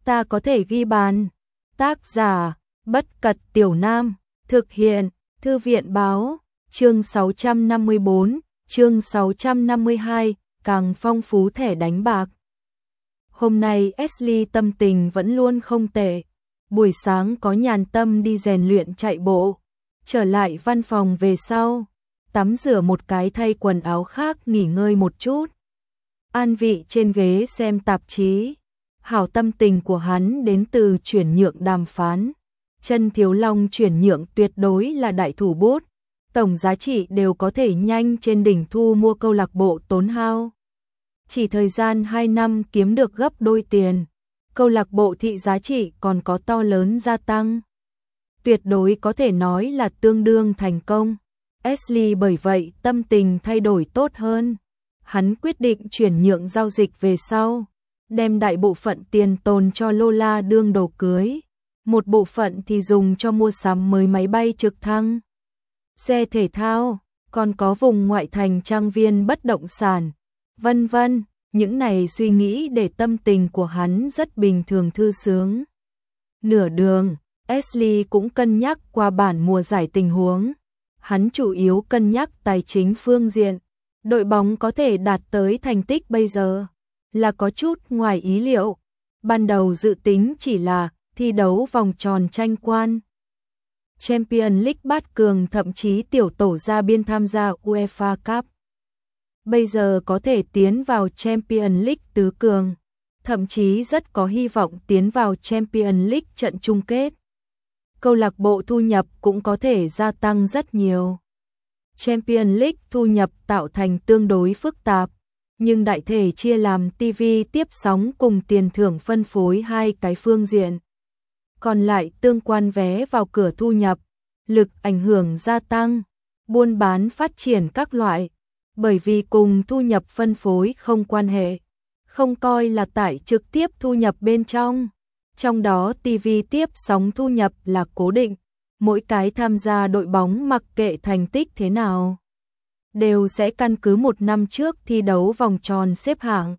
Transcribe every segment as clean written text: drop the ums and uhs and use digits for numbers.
ta có thể ghi bàn. Tác giả, Bất Cật Tiểu Nam, thực hiện, Thư viện báo, chương 654, chương 652, càng phong phú thẻ đánh bạc. Hôm nay Ashley tâm tình vẫn luôn không tệ, buổi sáng có nhàn tâm đi rèn luyện chạy bộ, trở lại văn phòng về sau, tắm rửa một cái thay quần áo khác nghỉ ngơi một chút. An vị trên ghế xem tạp chí, hảo tâm tình của hắn đến từ chuyển nhượng đàm phán. Chân Thiếu Long chuyển nhượng tuyệt đối là đại thủ bút, tổng giá trị đều có thể nhanh trên đỉnh thu mua câu lạc bộ tốn hao. Chỉ thời gian 2 năm kiếm được gấp đôi tiền, câu lạc bộ thị giá trị còn có to lớn gia tăng. Tuyệt đối có thể nói là tương đương thành công. Ashley bởi vậy tâm tình thay đổi tốt hơn. Hắn quyết định chuyển nhượng giao dịch về sau, đem đại bộ phận tiền tồn cho Lola đương đồ cưới, một bộ phận thì dùng cho mua sắm mới máy bay trực thăng, xe thể thao, còn có vùng ngoại thành trang viên bất động sản, vân vân. Những này suy nghĩ để tâm tình của hắn rất bình thường thư sướng. Nửa đường, Ashley cũng cân nhắc qua bản mùa giải tình huống. Hắn chủ yếu cân nhắc tài chính phương diện. Đội bóng có thể đạt tới thành tích bây giờ là có chút ngoài ý liệu. Ban đầu dự tính chỉ là thi đấu vòng tròn tranh quan Champions League bát cường, thậm chí tiểu tổ ra biên tham gia UEFA Cup. Bây giờ có thể tiến vào Champions League tứ cường, thậm chí rất có hy vọng tiến vào Champions League trận chung kết. Câu lạc bộ thu nhập cũng có thể gia tăng rất nhiều. Champions League thu nhập tạo thành tương đối phức tạp, nhưng đại thể chia làm TV tiếp sóng cùng tiền thưởng phân phối hai cái phương diện. Còn lại tương quan vé vào cửa thu nhập, lực ảnh hưởng gia tăng, buôn bán phát triển các loại, bởi vì cùng thu nhập phân phối không quan hệ, không coi là tải trực tiếp thu nhập bên trong. Trong đó TV tiếp sóng thu nhập là cố định, mỗi cái tham gia đội bóng mặc kệ thành tích thế nào, đều sẽ căn cứ một năm trước thi đấu vòng tròn xếp hạng,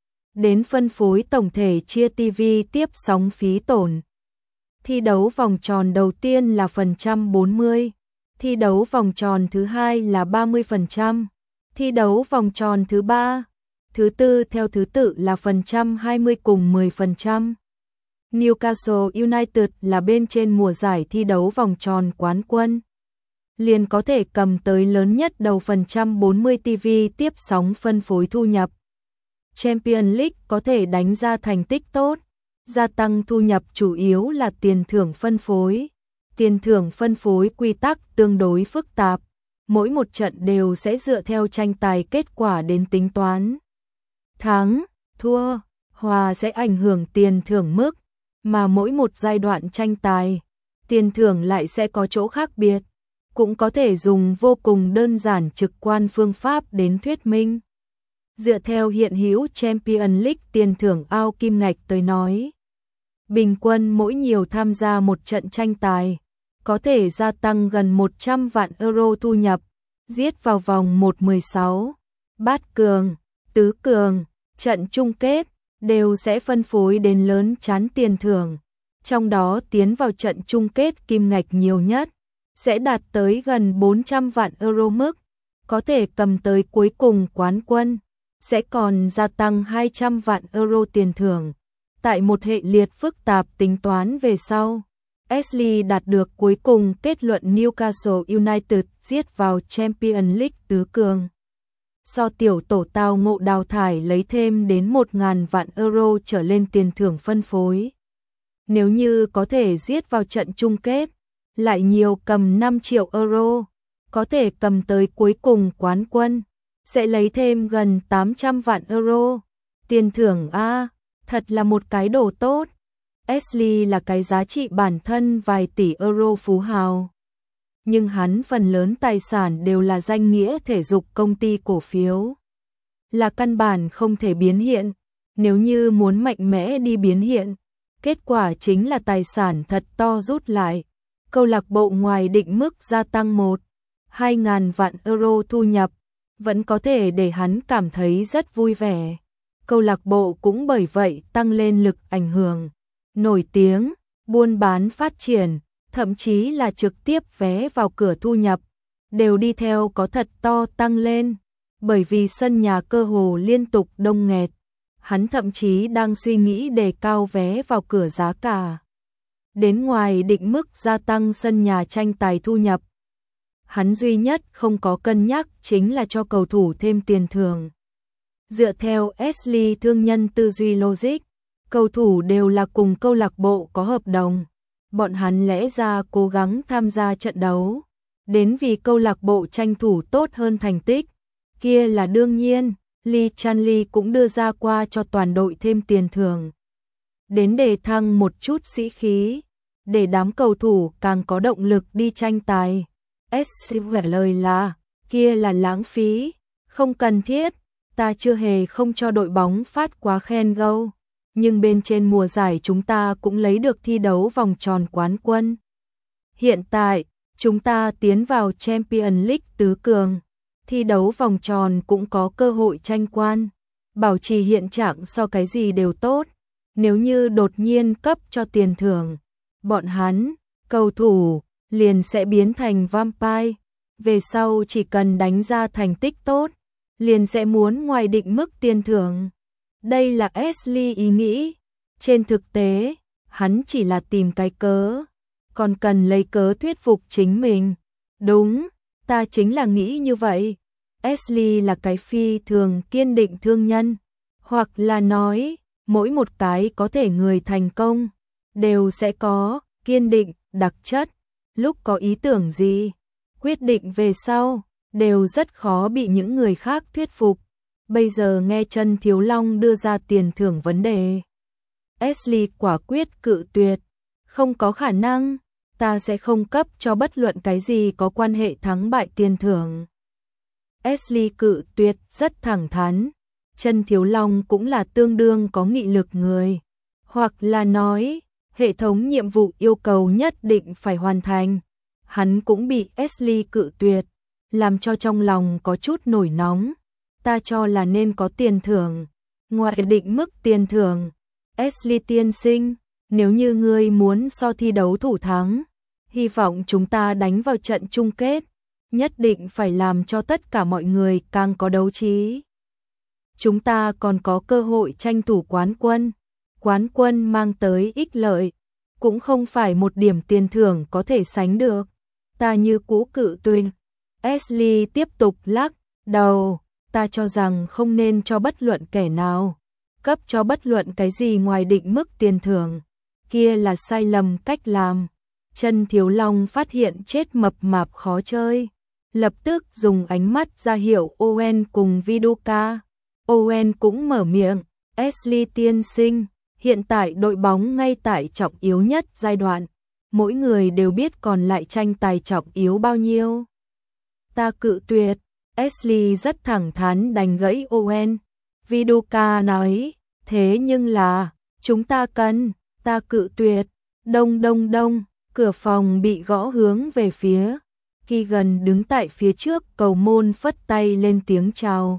đến phân phối tổng thể chia TV tiếp sóng phí tổn. Thi đấu vòng tròn đầu tiên là phần trăm 40, thi đấu vòng tròn thứ hai là 30%, thi đấu vòng tròn thứ ba, thứ tư theo thứ tự là phần trăm 20 cùng 10%. Newcastle United là bên trên mùa giải thi đấu vòng tròn quán quân, liền có thể cầm tới lớn nhất đầu phần trăm 40 TV tiếp sóng phân phối thu nhập. Champions League có thể đánh ra thành tích tốt, gia tăng thu nhập chủ yếu là tiền thưởng phân phối. Tiền thưởng phân phối quy tắc tương đối phức tạp, mỗi một trận đều sẽ dựa theo tranh tài kết quả đến tính toán. Thắng, thua, hòa sẽ ảnh hưởng tiền thưởng mức, mà mỗi một giai đoạn tranh tài, tiền thưởng lại sẽ có chỗ khác biệt, cũng có thể dùng vô cùng đơn giản trực quan phương pháp đến thuyết minh. Dựa theo hiện hữu Champions League tiền thưởng ao kim ngạch tới nói, bình quân mỗi nhiều tham gia một trận tranh tài, có thể gia tăng gần 100 vạn euro thu nhập, giết vào vòng 1/16, bát cường, tứ cường, trận chung kết, đều sẽ phân phối đến lớn chán tiền thưởng, trong đó tiến vào trận chung kết kim ngạch nhiều nhất, sẽ đạt tới gần 400 vạn euro mức, có thể cầm tới cuối cùng quán quân, sẽ còn gia tăng 200 vạn euro tiền thưởng. Tại một hệ liệt phức tạp tính toán về sau, Ashley đạt được cuối cùng kết luận Newcastle United giết vào Champions League tứ cường. Do tiểu tổ tao ngộ đào thải lấy thêm đến 1.000 vạn euro trở lên tiền thưởng phân phối. Nếu như có thể giết vào trận chung kết, lại nhiều cầm 5 triệu euro, có thể cầm tới cuối cùng quán quân, sẽ lấy thêm gần 800 vạn euro. Tiền thưởng A, thật là một cái đồ tốt. Ashley là cái giá trị bản thân vài tỷ euro phú hào. Nhưng hắn phần lớn tài sản đều là danh nghĩa thể dục công ty cổ phiếu. Là căn bản không thể biến hiện. Nếu như muốn mạnh mẽ đi biến hiện, kết quả chính là tài sản thật to rút lại. Câu lạc bộ ngoài định mức gia tăng 1-2 vạn euro thu nhập, vẫn có thể để hắn cảm thấy rất vui vẻ. Câu lạc bộ cũng bởi vậy tăng lên lực ảnh hưởng. nổi tiếng, buôn bán phát triển, thậm chí là trực tiếp vé vào cửa thu nhập, đều đi theo có thật to tăng lên, bởi vì sân nhà cơ hồ liên tục đông nghẹt. Hắn thậm chí đang suy nghĩ đề cao vé vào cửa giá cả. Đến ngoài định mức gia tăng sân nhà tranh tài thu nhập. Hắn duy nhất không có cân nhắc chính là cho cầu thủ thêm tiền thưởng. Dựa theo Ashley thương nhân tư duy logic, cầu thủ đều là cùng câu lạc bộ có hợp đồng. Bọn hắn lẽ ra cố gắng tham gia trận đấu, đến vì câu lạc bộ tranh thủ tốt hơn thành tích, kia là đương nhiên. Lee Chanley cũng đưa ra qua cho toàn đội thêm tiền thưởng, đến để thăng một chút sĩ khí, để đám cầu thủ càng có động lực đi tranh tài. SC vẻ lời là, kia là lãng phí, không cần thiết, ta chưa hề không cho đội bóng phát quá khen gâu, nhưng bên trên mùa giải chúng ta cũng lấy được thi đấu vòng tròn quán quân. Hiện tại, chúng ta tiến vào Champions League tứ cường, thi đấu vòng tròn cũng có cơ hội tranh quan, bảo trì hiện trạng so cái gì đều tốt. Nếu như đột nhiên cấp cho tiền thưởng, bọn hắn, cầu thủ, liền sẽ biến thành vampire, về sau chỉ cần đánh ra thành tích tốt, liền sẽ muốn ngoài định mức tiền thưởng. Đây là Ashley ý nghĩ, trên thực tế, hắn chỉ là tìm cái cớ, còn cần lấy cớ thuyết phục chính mình. Đúng, ta chính là nghĩ như vậy. Ashley là cái phi thường kiên định thương nhân, hoặc là nói, mỗi một cái có thể người thành công, đều sẽ có kiên định, đặc chất. Lúc có ý tưởng gì, quyết định về sau, đều rất khó bị những người khác thuyết phục. Bây giờ nghe Trân Thiếu Long đưa ra tiền thưởng vấn đề, Ashley quả quyết cự tuyệt. Không có khả năng, ta sẽ không cấp cho bất luận cái gì có quan hệ thắng bại tiền thưởng. Ashley cự tuyệt rất thẳng thắn. Trân Thiếu Long cũng là tương đương có nghị lực người, hoặc là nói, hệ thống nhiệm vụ yêu cầu nhất định phải hoàn thành. Hắn cũng bị Ashley cự tuyệt, làm cho trong lòng có chút nổi nóng. Ta cho là nên có tiền thưởng, ngoài định mức tiền thưởng. Ashley tiên sinh, nếu như ngươi muốn so thi đấu thủ thắng, hy vọng chúng ta đánh vào trận chung kết, nhất định phải làm cho tất cả mọi người càng có đấu trí. Chúng ta còn có cơ hội tranh thủ quán quân mang tới ích lợi, cũng không phải một điểm tiền thưởng có thể sánh được. Ta như cũ cự tuyệt. Ashley tiếp tục lắc đầu, ta cho rằng không nên cho bất luận kẻ nào cấp cho bất luận cái gì ngoài định mức tiền thưởng, kia là sai lầm cách làm. Trân Thiếu Long phát hiện chết mập mạp khó chơi, lập tức dùng ánh mắt ra hiệu Owen cùng Viduka. Owen cũng mở miệng, Ashley tiên sinh, hiện tại đội bóng ngay tại trọng yếu nhất giai đoạn, mỗi người đều biết còn lại tranh tài trọng yếu bao nhiêu. Ta cự tuyệt. Ashley rất thẳng thắn đánh gãy Owen. Viduka nói, thế nhưng là, chúng ta cần. Ta cự tuyệt. Đông đông đông, cửa phòng bị gõ hướng về phía. Keegan đứng tại phía trước cầu môn phất tay lên tiếng chào.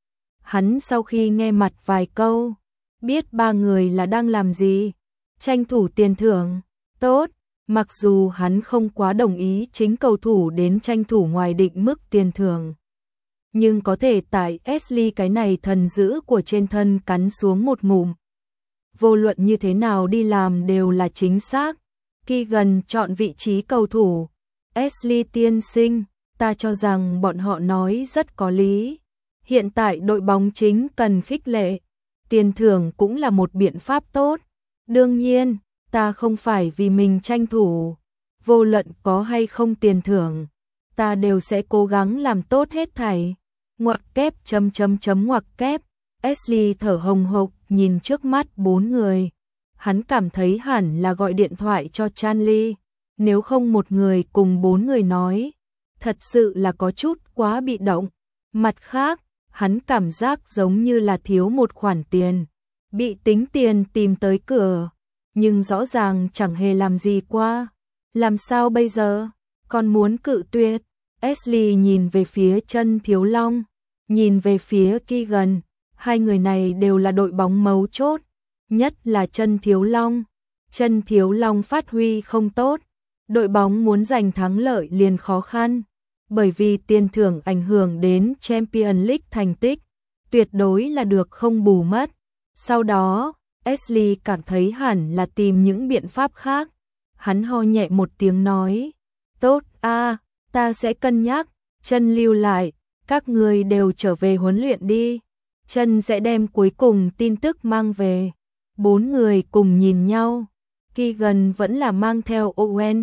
Hắn sau khi nghe mặt vài câu, biết ba người là đang làm gì, tranh thủ tiền thưởng. Tốt, mặc dù hắn không quá đồng ý chính cầu thủ đến tranh thủ ngoài định mức tiền thưởng, nhưng có thể tại Ashley cái này thần dữ của trên thân cắn xuống một ngụm. Vô luận như thế nào đi làm đều là chính xác. Keegan chọn vị trí cầu thủ. Ashley tiên sinh, ta cho rằng bọn họ nói rất có lý. Hiện tại đội bóng chính cần khích lệ, tiền thưởng cũng là một biện pháp tốt. Đương nhiên, ta không phải vì mình tranh thủ, vô luận có hay không tiền thưởng, ta đều sẽ cố gắng làm tốt hết thảy. Ngoặc kép ngoặc kép. Ashley thở hồng hộc nhìn trước mắt bốn người. Hắn cảm thấy hẳn là gọi điện thoại cho Chanley, nếu không một người cùng bốn người nói, thật sự là có chút quá bị động. Mặt khác, hắn cảm giác giống như là thiếu một khoản tiền, bị tính tiền tìm tới cửa, nhưng rõ ràng chẳng hề làm gì qua. Làm sao bây giờ? Còn muốn cự tuyệt? Ashley nhìn về phía Trân Thiếu Long, nhìn về phía Keegan, hai người này đều là đội bóng mấu chốt, nhất là Trân Thiếu Long. Chân Thiếu Long phát huy không tốt, đội bóng muốn giành thắng lợi liền khó khăn, bởi vì tiền thưởng ảnh hưởng đến Champions League thành tích, tuyệt đối là được không bù mất. Sau đó, Ashley cảm thấy hẳn là tìm những biện pháp khác. Hắn ho nhẹ một tiếng nói, tốt ta sẽ cân nhắc. Chân lưu lại, các người đều trở về huấn luyện đi. Chân sẽ đem cuối cùng tin tức mang về. 4 người cùng nhìn nhau. Keegan vẫn là mang theo Owen.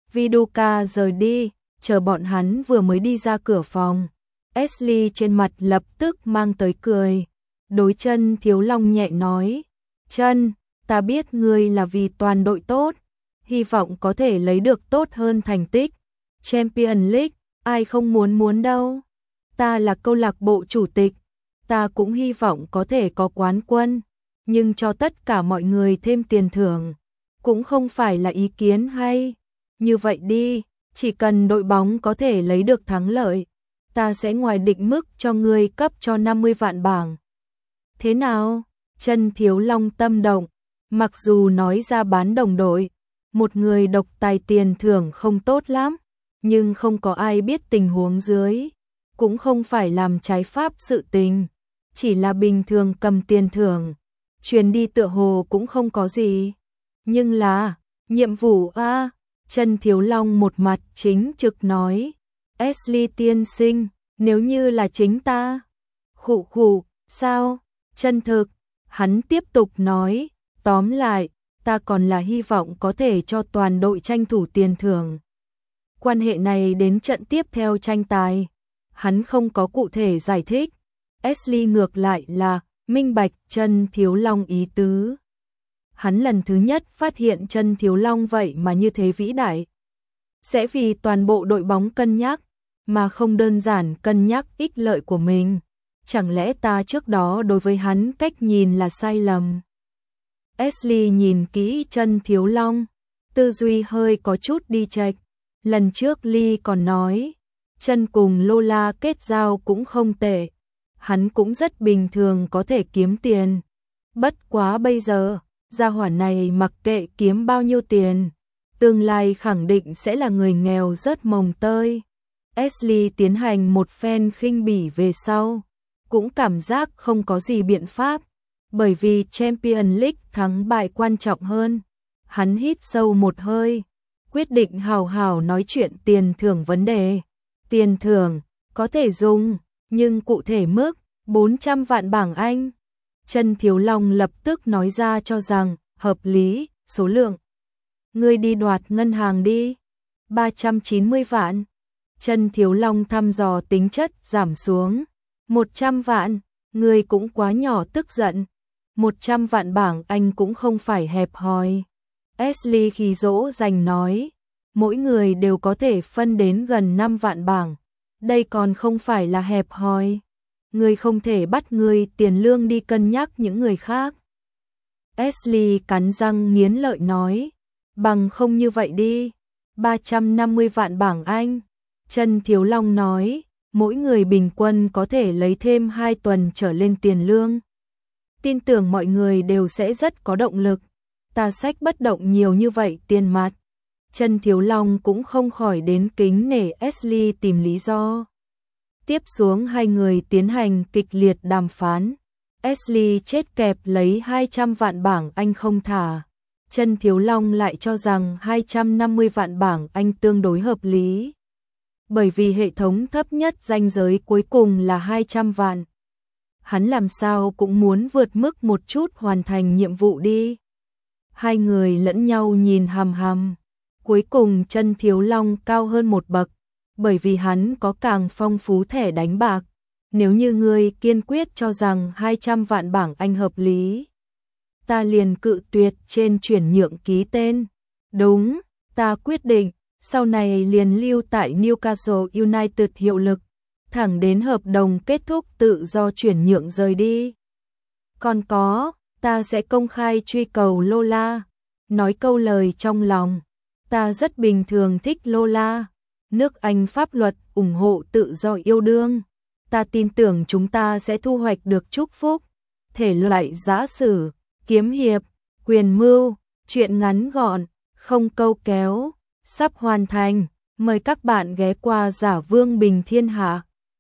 Viduka rời đi, chờ bọn hắn vừa mới đi ra cửa phòng. Ashley trên mặt lập tức mang tới cười. Đối Chân Thiếu Long nhẹ nói, Chân, ta biết ngươi là vì toàn đội tốt, hy vọng có thể lấy được tốt hơn thành tích. Champions League, ai không muốn đâu. Ta là câu lạc bộ chủ tịch, ta cũng hy vọng có thể có quán quân, nhưng cho tất cả mọi người thêm tiền thưởng, cũng không phải là ý kiến hay. Như vậy đi, chỉ cần đội bóng có thể lấy được thắng lợi, ta sẽ ngoài định mức cho ngươi cấp cho 50 vạn bảng. Thế nào? Chân Thiếu Long tâm động, mặc dù nói ra bán đồng đội, một người độc tài tiền thưởng không tốt lắm, nhưng không có ai biết tình huống dưới, cũng không phải làm trái pháp sự tình, chỉ là bình thường cầm tiền thưởng, truyền đi tựa hồ cũng không có gì. Nhưng là, nhiệm vụ Chân Thiếu Long một mặt chính trực nói, Ashley tiên sinh, nếu như là chính ta. Khụ, sao? Chân thực, hắn tiếp tục nói, tóm lại, ta còn là hy vọng có thể cho toàn đội tranh thủ tiền thưởng. Quan hệ này đến trận tiếp theo tranh tài, hắn không có cụ thể giải thích. Ashley ngược lại là minh bạch Chân Thiếu Long ý tứ. Hắn lần thứ nhất phát hiện Chân Thiếu Long vậy mà như thế vĩ đại. Sẽ vì toàn bộ đội bóng cân nhắc, mà không đơn giản cân nhắc ích lợi của mình. Chẳng lẽ ta trước đó đối với hắn cách nhìn là sai lầm? Ashley nhìn kỹ Chân Thiếu Long, tư duy hơi có chút đi chệch. Lần trước Lee còn nói, Chân cùng Lola kết giao cũng không tệ, hắn cũng rất bình thường có thể kiếm tiền. Bất quá bây giờ, gia hỏa này mặc kệ kiếm bao nhiêu tiền, tương lai khẳng định sẽ là người nghèo rớt mồng tơi. Ashley tiến hành một phen khinh bỉ về sau, cũng cảm giác không có gì biện pháp, bởi vì Champions League thắng bại quan trọng hơn. Hắn hít sâu một hơi, quyết định hào hào nói chuyện tiền thưởng vấn đề. Tiền thưởng có thể dùng, nhưng cụ thể mức 400 vạn bảng Anh. Chân Thiếu Long lập tức nói ra cho rằng hợp lý, số lượng. Ngươi đi đoạt ngân hàng đi. 390 vạn. Chân Thiếu Long thăm dò tính chất giảm xuống. 100 vạn, ngươi cũng quá nhỏ tức giận. 100 vạn bảng Anh cũng không phải hẹp hòi. Ashley khi dỗ dành nói, mỗi người đều có thể phân đến gần 5 vạn bảng. Đây còn không phải là hẹp hòi. Ngươi không thể bắt ngươi tiền lương đi cân nhắc những người khác. Ashley cắn răng nghiến lợi nói, bằng không như vậy đi. 350 vạn bảng Anh. Chân Thiếu Long nói, mỗi người bình quân có thể lấy thêm 2 tuần trở lên tiền lương. Tin tưởng mọi người đều sẽ rất có động lực. Ta xách bất động nhiều như vậy tiền mặt. Chân Thiếu Long cũng không khỏi đến kính nể Ashley tìm lý do. Tiếp xuống hai người tiến hành kịch liệt đàm phán. Ashley chết kẹp lấy 200 vạn bảng Anh không thả. Chân Thiếu Long lại cho rằng 250 vạn bảng Anh tương đối hợp lý. Bởi vì hệ thống thấp nhất ranh giới cuối cùng là 200 vạn. Hắn làm sao cũng muốn vượt mức một chút hoàn thành nhiệm vụ đi. Hai người lẫn nhau nhìn hằm hằm. Cuối cùng Chân Thiếu Long cao hơn một bậc, bởi vì hắn có càng phong phú thẻ đánh bạc. Nếu như ngươi kiên quyết cho rằng 200 vạn bảng Anh hợp lý, ta liền cự tuyệt trên chuyển nhượng ký tên. Đúng, ta quyết định, sau này liền lưu tại Newcastle United hiệu lực, thẳng đến hợp đồng kết thúc tự do chuyển nhượng rời đi. Còn có, ta sẽ công khai truy cầu Lola, nói câu lời trong lòng. Ta rất bình thường thích Lola. Nước Anh pháp luật ủng hộ tự do yêu đương. Ta tin tưởng chúng ta sẽ thu hoạch được chúc phúc. Thể loại giã sử, kiếm hiệp, quyền mưu, Chuyện ngắn gọn, không câu kéo, sắp hoàn thành. Mời các bạn ghé qua Giả Vương Bình Thiên Hạ.